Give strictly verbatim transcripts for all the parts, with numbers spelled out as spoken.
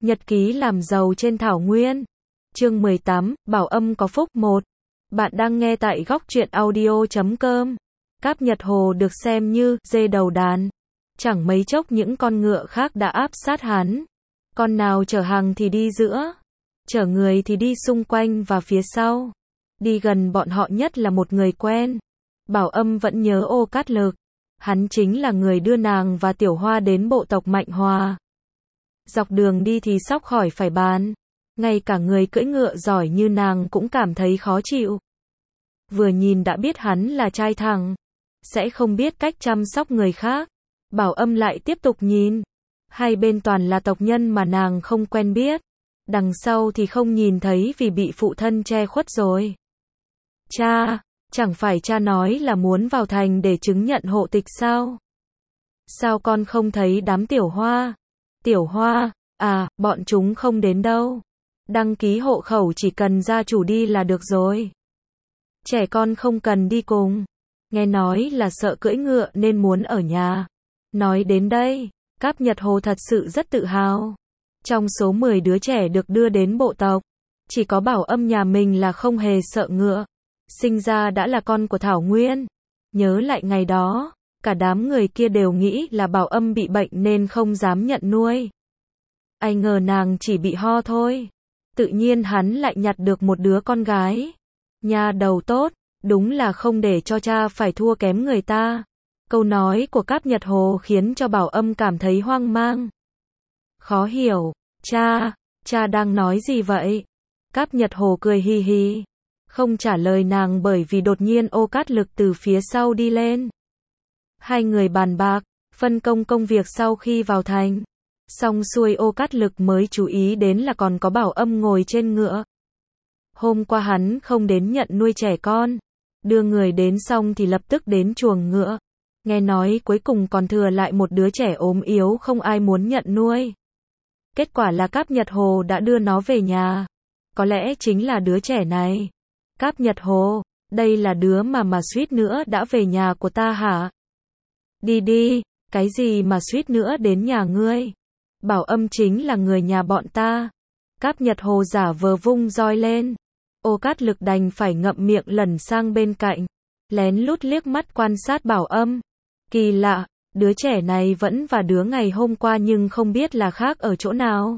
Nhật ký làm giàu trên thảo nguyên. Chương mười tám, Bảo Âm có phúc. Một. Bạn đang nghe tại góc truyện audio chấm com. Cáp Nhật Hồ được xem như dê đầu đàn. Chẳng mấy chốc những con ngựa khác đã áp sát hắn. Con nào chở hàng thì đi giữa, chở người thì đi xung quanh và phía sau. Đi gần bọn họ nhất là một người quen. Bảo Âm vẫn nhớ Ô Cát Lực. Hắn chính là người đưa nàng và Tiểu Hoa đến bộ tộc Mạnh Hòa. Dọc đường đi thì sóc khỏi phải bàn. Ngay cả người cưỡi ngựa giỏi như nàng cũng cảm thấy khó chịu. Vừa nhìn đã biết hắn là trai thẳng, sẽ không biết cách chăm sóc người khác. Bảo Âm lại tiếp tục nhìn. Hai bên toàn là tộc nhân mà nàng không quen biết. Đằng sau thì không nhìn thấy vì bị phụ thân che khuất rồi. Cha, chẳng phải cha nói là muốn vào thành để chứng nhận hộ tịch sao? Sao con không thấy đám Tiểu Hoa? Tiểu Hoa, à, bọn chúng không đến đâu. Đăng ký hộ khẩu chỉ cần gia chủ đi là được rồi. Trẻ con không cần đi cùng. Nghe nói là sợ cưỡi ngựa nên muốn ở nhà. Nói đến đây, Cáp Nhật Hồ thật sự rất tự hào. Trong số mười đứa trẻ được đưa đến bộ tộc, chỉ có Bảo Âm nhà mình là không hề sợ ngựa. Sinh ra đã là con của Thảo Nguyên. Nhớ lại ngày đó, cả đám người kia đều nghĩ là Bảo Âm bị bệnh nên không dám nhận nuôi. Ai ngờ nàng chỉ bị ho thôi. Tự nhiên hắn lại nhặt được một đứa con gái. Nhà đầu tốt, đúng là không để cho cha phải thua kém người ta. Câu nói của Cáp Nhật Hồ khiến cho Bảo Âm cảm thấy hoang mang. Khó hiểu, cha, cha đang nói gì vậy? Cáp Nhật Hồ cười hì hì. Không trả lời nàng bởi vì đột nhiên Ô Cát Lực từ phía sau đi lên. Hai người bàn bạc, phân công công việc sau khi vào thành. Xong xuôi Ô Cát Lực mới chú ý đến là còn có Bảo Âm ngồi trên ngựa. Hôm qua hắn không đến nhận nuôi trẻ con. Đưa người đến xong thì lập tức đến chuồng ngựa. Nghe nói cuối cùng còn thừa lại một đứa trẻ ốm yếu không ai muốn nhận nuôi. Kết quả là Cáp Nhật Hồ đã đưa nó về nhà. Có lẽ chính là đứa trẻ này. Cáp Nhật Hồ, đây là đứa mà mà suýt nữa đã về nhà của ta hả? Đi đi, cái gì mà suýt nữa đến nhà ngươi? Bảo Âm chính là người nhà bọn ta. Cáp Nhật Hồ giả vờ vung roi lên. Ô Cát Lực đành phải ngậm miệng lẩn sang bên cạnh. Lén lút liếc mắt quan sát Bảo Âm. Kỳ lạ, đứa trẻ này vẫn và đứa ngày hôm qua nhưng không biết là khác ở chỗ nào.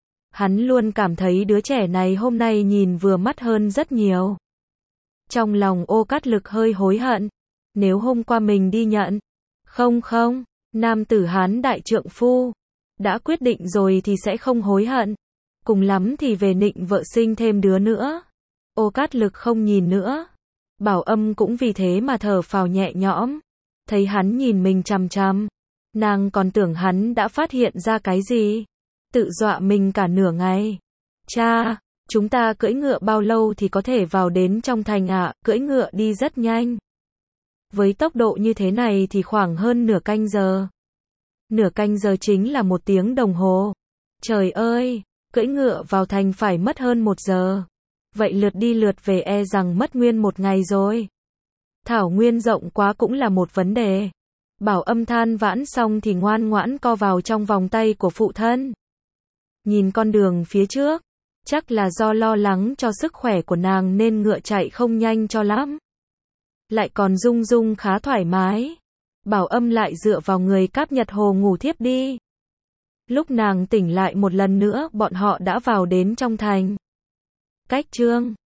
Hắn luôn cảm thấy đứa trẻ này hôm nay nhìn vừa mắt hơn rất nhiều. Trong lòng Ô Cát Lực hơi hối hận. Nếu hôm qua mình đi nhận. Không không, nam tử Hán đại trượng phu. Đã quyết định rồi thì sẽ không hối hận. Cùng lắm thì về nịnh vợ sinh thêm đứa nữa. Ô Cát Lực không nhìn nữa. Bảo Âm cũng vì thế mà thở phào nhẹ nhõm. Thấy hắn nhìn mình chằm chằm. Nàng còn tưởng hắn đã phát hiện ra cái gì. Tự dọa mình cả nửa ngày. Cha, chúng ta cưỡi ngựa bao lâu thì có thể vào đến trong thành ạ? À? Cưỡi ngựa đi rất nhanh. Với tốc độ như thế này thì khoảng hơn nửa canh giờ. Nửa canh giờ chính là một tiếng đồng hồ. Trời ơi, cưỡi ngựa vào thành phải mất hơn một giờ. Vậy lượt đi lượt về e rằng mất nguyên một ngày rồi. Thảo Nguyên rộng quá cũng là một vấn đề. Bảo Âm than vãn xong thì ngoan ngoãn co vào trong vòng tay của phụ thân. Nhìn con đường phía trước, chắc là do lo lắng cho sức khỏe của nàng nên ngựa chạy không nhanh cho lắm. Lại còn rung rung khá thoải mái. Bảo Âm lại dựa vào người Cáp Nhật Hồ ngủ thiếp đi. Lúc nàng tỉnh lại một lần nữa bọn họ đã vào đến trong thành. Cách chương